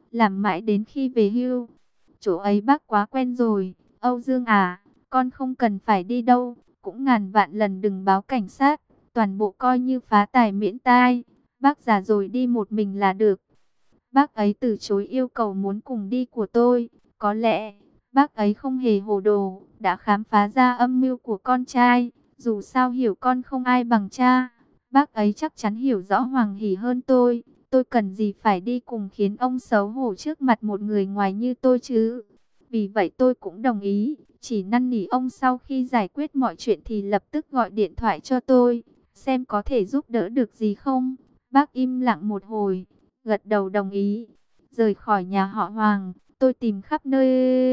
làm mãi đến khi về hưu. Chỗ ấy bác quá quen rồi. Âu Dương à, con không cần phải đi đâu, cũng ngàn vạn lần đừng báo cảnh sát, toàn bộ coi như phá tài miễn tai. Bác già rồi đi một mình là được. Bác ấy từ chối yêu cầu muốn cùng đi của tôi. Có lẽ bác ấy không hề hồ đồ, đã khám phá ra âm mưu của con trai. Dù sao hiểu con không ai bằng cha, bác ấy chắc chắn hiểu rõ Hoàng Hỷ hơn tôi. Tôi cần gì phải đi cùng khiến ông xấu hổ trước mặt một người ngoài như tôi chứ. Vì vậy tôi cũng đồng ý, chỉ năn nỉ ông sau khi giải quyết mọi chuyện thì lập tức gọi điện thoại cho tôi, xem có thể giúp đỡ được gì không. Bác im lặng một hồi, gật đầu đồng ý. Rời khỏi nhà họ Hoàng, tôi tìm khắp nơi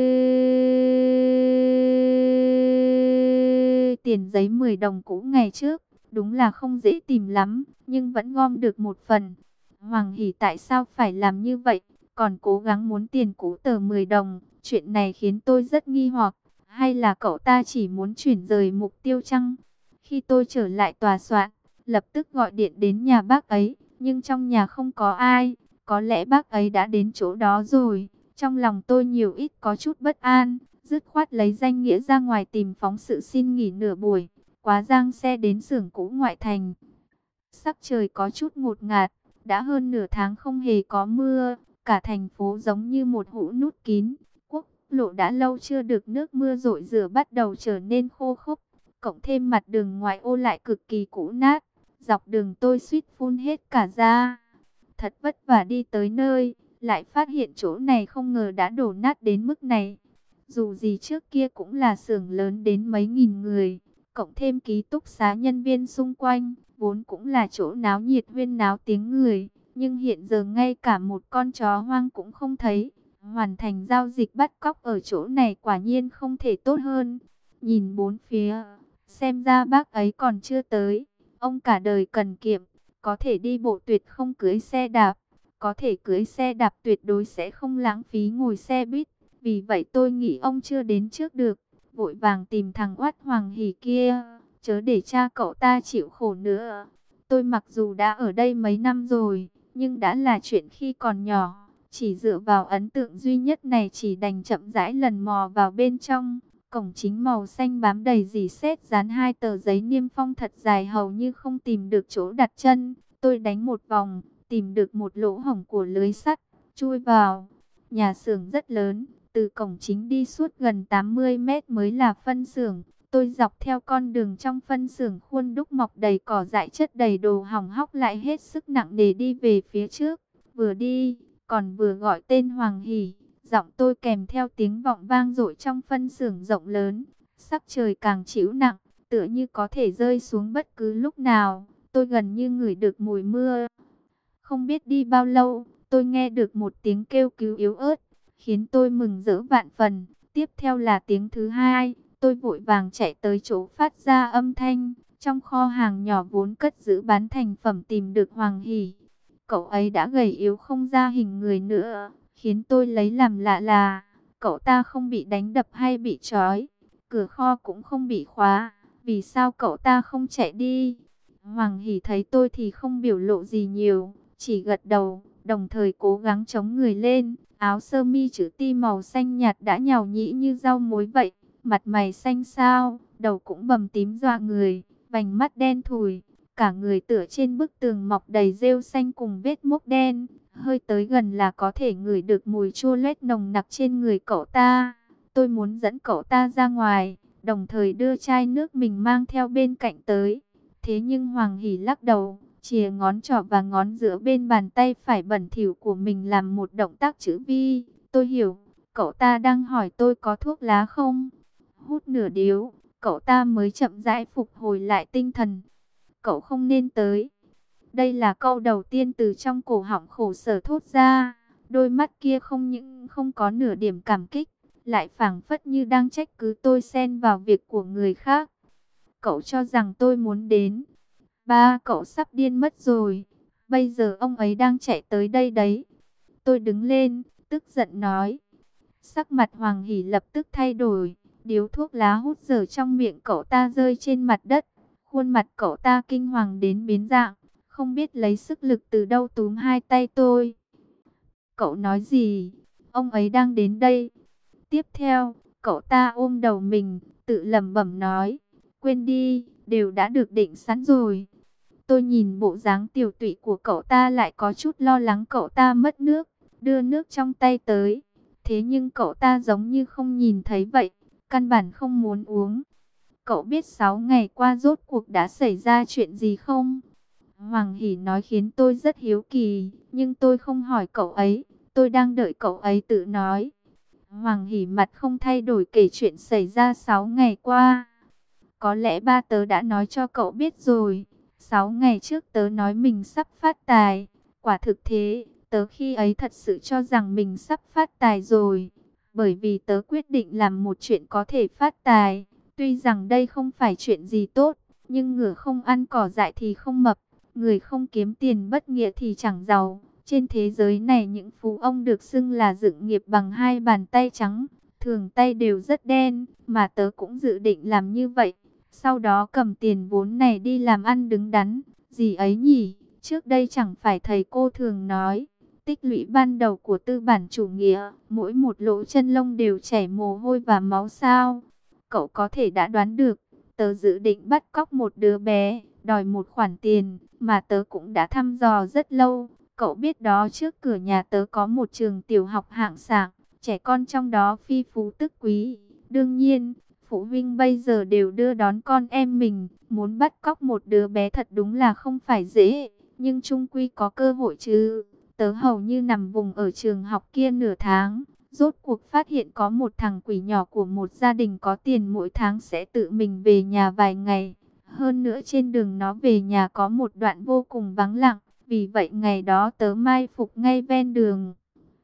tiền giấy 10 đồng cũ ngày trước. Đúng là không dễ tìm lắm, nhưng vẫn gom được một phần. Hoàng Hỷ tại sao phải làm như vậy, còn cố gắng muốn tiền cũ tờ 10 đồng. Chuyện này khiến tôi rất nghi hoặc. Hay là cậu ta chỉ muốn chuyển rời mục tiêu chăng? Khi tôi trở lại tòa soạn, lập tức gọi điện đến nhà bác ấy, nhưng trong nhà không có ai. Có lẽ bác ấy đã đến chỗ đó rồi. Trong lòng tôi nhiều ít có chút bất an, dứt khoát lấy danh nghĩa ra ngoài tìm phóng sự xin nghỉ nửa buổi. Quá giang xe đến xưởng cũ ngoại thành. Sắc trời có chút ngột ngạt, đã hơn nửa tháng không hề có mưa, cả thành phố giống như một hũ nút kín. Quốc lộ đã lâu chưa được nước mưa rội rửa bắt đầu trở nên khô khốc, cộng thêm mặt đường ngoại ô lại cực kỳ cũ nát. Dọc đường tôi suýt phun hết cả ra. Thật vất vả đi tới nơi, lại phát hiện chỗ này không ngờ đã đổ nát đến mức này. Dù gì trước kia cũng là xưởng lớn đến mấy nghìn người, cộng thêm ký túc xá nhân viên xung quanh, vốn cũng là chỗ náo nhiệt huyên náo tiếng người. Nhưng hiện giờ ngay cả một con chó hoang cũng không thấy. Hoàn thành giao dịch bắt cóc ở chỗ này quả nhiên không thể tốt hơn. Nhìn bốn phía, xem ra bác ấy còn chưa tới. Ông cả đời cần kiệm, có thể đi bộ tuyệt không cưỡi xe đạp, có thể cưỡi xe đạp tuyệt đối sẽ không lãng phí ngồi xe buýt. Vì vậy tôi nghĩ ông chưa đến trước được, vội vàng tìm thằng oát Hoàng Hỷ kia, chớ để cha cậu ta chịu khổ nữa. Tôi mặc dù đã ở đây mấy năm rồi, nhưng đã là chuyện khi còn nhỏ. Chỉ dựa vào ấn tượng duy nhất này chỉ đành chậm rãi lần mò vào bên trong. Cổng chính màu xanh bám đầy rỉ sét, dán hai tờ giấy niêm phong thật dài hầu như không tìm được chỗ đặt chân. Tôi đánh một vòng, tìm được một lỗ hổng của lưới sắt, chui vào. Nhà xưởng rất lớn, từ cổng chính đi suốt gần 80 mét mới là phân xưởng. Tôi dọc theo con đường trong phân xưởng khuôn đúc mọc đầy cỏ dại chất đầy đồ hỏng hóc lại hết sức nặng nề đi về phía trước. Vừa đi, còn vừa gọi tên Hoàng Hỷ. Giọng tôi kèm theo tiếng vọng vang dội trong phân xưởng rộng lớn. Sắc trời càng trĩu nặng, tựa như có thể rơi xuống bất cứ lúc nào. Tôi gần như ngửi được mùi mưa. Không biết đi bao lâu, tôi nghe được một tiếng kêu cứu yếu ớt, khiến tôi mừng rỡ vạn phần. Tiếp theo là tiếng thứ hai, tôi vội vàng chạy tới chỗ phát ra âm thanh. Trong kho hàng nhỏ vốn cất giữ bán thành phẩm tìm được Hoàng Hỷ. Cậu ấy đã gầy yếu không ra hình người nữa, khiến tôi lấy làm lạ là cậu ta không bị đánh đập hay bị trói, cửa kho cũng không bị khóa. Vì sao cậu ta không chạy đi? Hoàng Hỷ thấy tôi thì không biểu lộ gì nhiều, chỉ gật đầu, đồng thời cố gắng chống người lên. Áo sơ mi chữ T màu xanh nhạt đã nhàu nhĩ như rau muối vậy, mặt mày xanh xao, đầu cũng bầm tím dọa người, vành mắt đen thùi, cả người tựa trên bức tường mọc đầy rêu xanh cùng vết mốc đen. Hơi tới gần là có thể ngửi được mùi chua loét nồng nặc trên người cậu ta. Tôi muốn dẫn cậu ta ra ngoài, đồng thời đưa chai nước mình mang theo bên cạnh tới. Thế nhưng Hoàng Hỷ lắc đầu, chìa ngón trỏ và ngón giữa bên bàn tay phải bẩn thỉu của mình làm một động tác chữ V. Tôi hiểu, cậu ta đang hỏi tôi có thuốc lá không? Hút nửa điếu, cậu ta mới chậm rãi phục hồi lại tinh thần. Cậu không nên tới. Đây là câu đầu tiên từ trong cổ họng khổ sở thốt ra. Đôi mắt kia không những không có nửa điểm cảm kích, lại phảng phất như đang trách cứ tôi xen vào việc của người khác. Cậu cho rằng tôi muốn đến. Ba cậu sắp điên mất rồi. Bây giờ ông ấy đang chạy tới đây đấy. Tôi đứng lên, tức giận nói. Sắc mặt Hoàng Hỷ lập tức thay đổi. Điếu thuốc lá hút dở trong miệng cậu ta rơi trên mặt đất. Khuôn mặt cậu ta kinh hoàng đến biến dạng. Không biết lấy sức lực từ đâu túm hai tay tôi. Cậu nói gì? Ông ấy đang đến đây. Tiếp theo, cậu ta ôm đầu mình, tự lẩm bẩm nói, quên đi, đều đã được định sẵn rồi. Tôi nhìn bộ dáng tiểu tụy của cậu ta lại có chút lo lắng cậu ta mất nước, đưa nước trong tay tới. Thế nhưng cậu ta giống như không nhìn thấy vậy, căn bản không muốn uống. Cậu biết 6 ngày qua rốt cuộc đã xảy ra chuyện gì không? Hoàng Hỷ nói khiến tôi rất hiếu kỳ, nhưng tôi không hỏi cậu ấy, tôi đang đợi cậu ấy tự nói. Hoàng Hỷ mặt không thay đổi kể chuyện xảy ra 6 ngày qua. Có lẽ ba tớ đã nói cho cậu biết rồi. 6 ngày trước tớ nói mình sắp phát tài. Quả thực thế, tớ khi ấy thật sự cho rằng mình sắp phát tài rồi. Bởi vì tớ quyết định làm một chuyện có thể phát tài. Tuy rằng đây không phải chuyện gì tốt, nhưng ngựa không ăn cỏ dại thì không mập. Người không kiếm tiền bất nghĩa thì chẳng giàu. Trên thế giới này những phú ông được xưng là dựng nghiệp bằng hai bàn tay trắng. Thường tay đều rất đen, mà tớ cũng dự định làm như vậy. Sau đó cầm tiền vốn này đi làm ăn đứng đắn. Gì ấy nhỉ? Trước đây chẳng phải thầy cô thường nói, tích lũy ban đầu của tư bản chủ nghĩa, mỗi một lỗ chân lông đều chảy mồ hôi và máu sao? Cậu có thể đã đoán được, tớ dự định bắt cóc một đứa bé, đòi một khoản tiền, mà tớ cũng đã thăm dò rất lâu. Cậu biết đó, trước cửa nhà tớ có một trường tiểu học hạng sảng, trẻ con trong đó phi phú tức quý. Đương nhiên, phụ huynh bây giờ đều đưa đón con em mình, muốn bắt cóc một đứa bé thật đúng là không phải dễ, nhưng chung quy có cơ hội chứ. Tớ hầu như nằm vùng ở trường học kia nửa tháng, rốt cuộc phát hiện có một thằng quỷ nhỏ của một gia đình có tiền mỗi tháng sẽ tự mình về nhà vài ngày. Hơn nữa trên đường nó về nhà có một đoạn vô cùng vắng lặng, vì vậy ngày đó tớ mai phục ngay ven đường.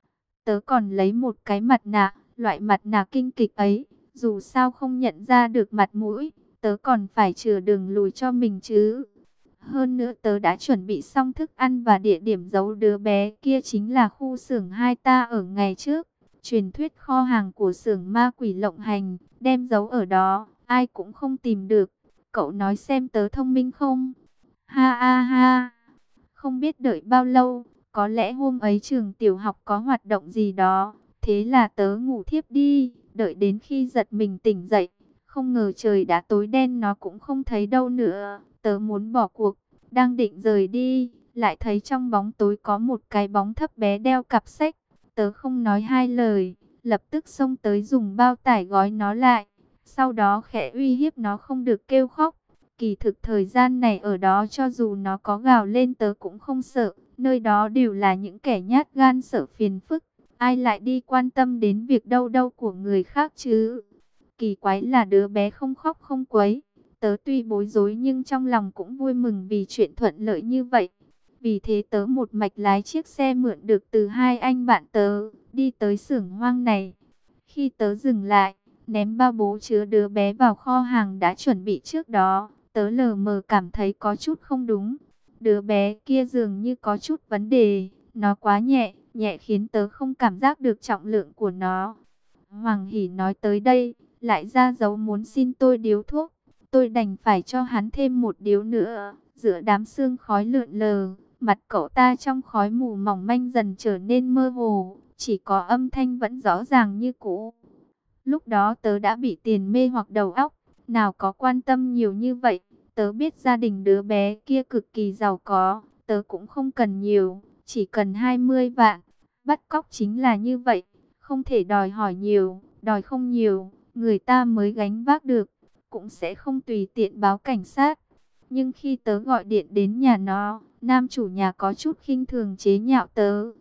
Tớ còn lấy một cái mặt nạ, loại mặt nạ kinh kịch ấy, dù sao không nhận ra được mặt mũi, tớ còn phải chừa đường lùi cho mình chứ. Hơn nữa tớ đã chuẩn bị xong thức ăn và địa điểm giấu đứa bé kia chính là khu xưởng hai ta ở ngày trước. Truyền thuyết kho hàng của xưởng ma quỷ lộng hành, đem giấu ở đó, ai cũng không tìm được. Cậu nói xem tớ thông minh không? Ha ha ha, không biết đợi bao lâu. Có lẽ hôm ấy trường tiểu học có hoạt động gì đó, thế là tớ ngủ thiếp đi, đợi đến khi giật mình tỉnh dậy. Không ngờ trời đã tối đen, nó cũng không thấy đâu nữa. Tớ muốn bỏ cuộc, đang định rời đi, lại thấy trong bóng tối có một cái bóng thấp bé đeo cặp sách. Tớ không nói hai lời, lập tức xông tới dùng bao tải gói nó lại. Sau đó khẽ uy hiếp nó không được kêu khóc. Kỳ thực thời gian này ở đó cho dù nó có gào lên tớ cũng không sợ. Nơi đó đều là những kẻ nhát gan sợ phiền phức. Ai lại đi quan tâm đến việc đâu đâu của người khác chứ? Kỳ quái là đứa bé không khóc không quấy. Tớ tuy bối rối nhưng trong lòng cũng vui mừng vì chuyện thuận lợi như vậy. Vì thế tớ một mạch lái chiếc xe mượn được từ hai anh bạn tớ, đi tới xưởng hoang này. Khi tớ dừng lại, ném bao bố chứa đứa bé vào kho hàng đã chuẩn bị trước đó, tớ lờ mờ cảm thấy có chút không đúng. Đứa bé kia dường như có chút vấn đề, nó quá nhẹ, nhẹ khiến tớ không cảm giác được trọng lượng của nó. Hoàng Hỷ nói tới đây, lại ra dấu muốn xin tôi điếu thuốc. Tôi đành phải cho hắn thêm một điếu nữa. Giữa đám sương khói lượn lờ, mặt cậu ta trong khói mù mỏng manh dần trở nên mơ hồ, chỉ có âm thanh vẫn rõ ràng như cũ. Lúc đó tớ đã bị tiền mê hoặc đầu óc, nào có quan tâm nhiều như vậy. Tớ biết gia đình đứa bé kia cực kỳ giàu có, tớ cũng không cần nhiều, chỉ cần 20 vạn. Bắt cóc chính là như vậy, không thể đòi hỏi nhiều, đòi không nhiều, người ta mới gánh vác được, cũng sẽ không tùy tiện báo cảnh sát. Nhưng khi tớ gọi điện đến nhà nó, nam chủ nhà có chút khinh thường chế nhạo tớ.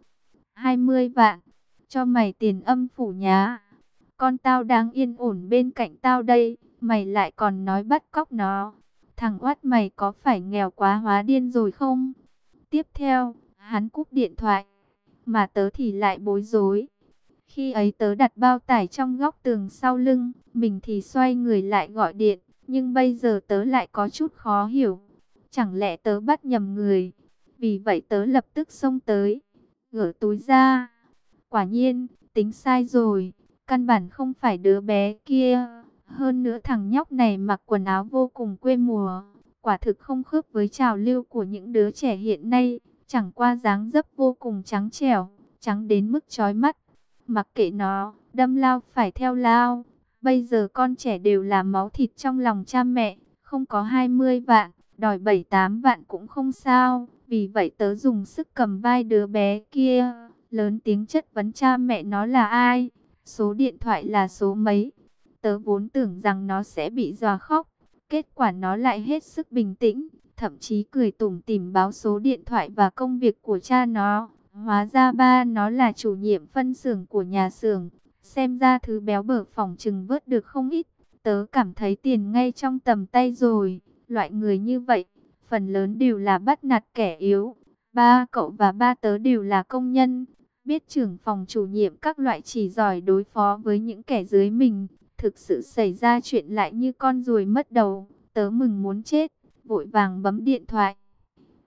20 vạn, cho mày tiền âm phủ nhá. Con tao đang yên ổn bên cạnh tao đây, mày lại còn nói bắt cóc nó. Thằng oát mày có phải nghèo quá hóa điên rồi không? Tiếp theo, hắn cúp điện thoại, mà tớ thì lại bối rối. Khi ấy tớ đặt bao tải trong góc tường sau lưng, mình thì xoay người lại gọi điện, nhưng bây giờ tớ lại có chút khó hiểu. Chẳng lẽ tớ bắt nhầm người? Vì vậy tớ lập tức xông tới, gỡ túi ra. Quả nhiên, tính sai rồi, căn bản không phải đứa bé kia. Hơn nữa thằng nhóc này mặc quần áo vô cùng quê mùa, quả thực không khớp với trào lưu của những đứa trẻ hiện nay, chẳng qua dáng dấp vô cùng trắng trẻo, trắng đến mức chói mắt. Mặc kệ nó, đâm lao phải theo lao. Bây giờ con trẻ đều là máu thịt trong lòng cha mẹ, không có 20 vạn, đòi 7-8 vạn cũng không sao. Vì vậy tớ dùng sức cầm vai đứa bé kia, lớn tiếng chất vấn cha mẹ nó là ai, số điện thoại là số mấy. Tớ vốn tưởng rằng nó sẽ bị dọa khóc, kết quả nó lại hết sức bình tĩnh, thậm chí cười tủm tỉm báo số điện thoại và công việc của cha nó. Hóa ra ba nó là chủ nhiệm phân xưởng của nhà xưởng. Xem ra thứ béo bở phỏng chừng vớt được không ít. Tớ cảm thấy tiền ngay trong tầm tay rồi. Loại người như vậy, phần lớn đều là bắt nạt kẻ yếu. Ba cậu và ba tớ đều là công nhân. Biết trưởng phòng chủ nhiệm các loại chỉ giỏi đối phó với những kẻ dưới mình. Thực sự xảy ra chuyện lại như con ruồi mất đầu. Tớ mừng muốn chết, vội vàng bấm điện thoại.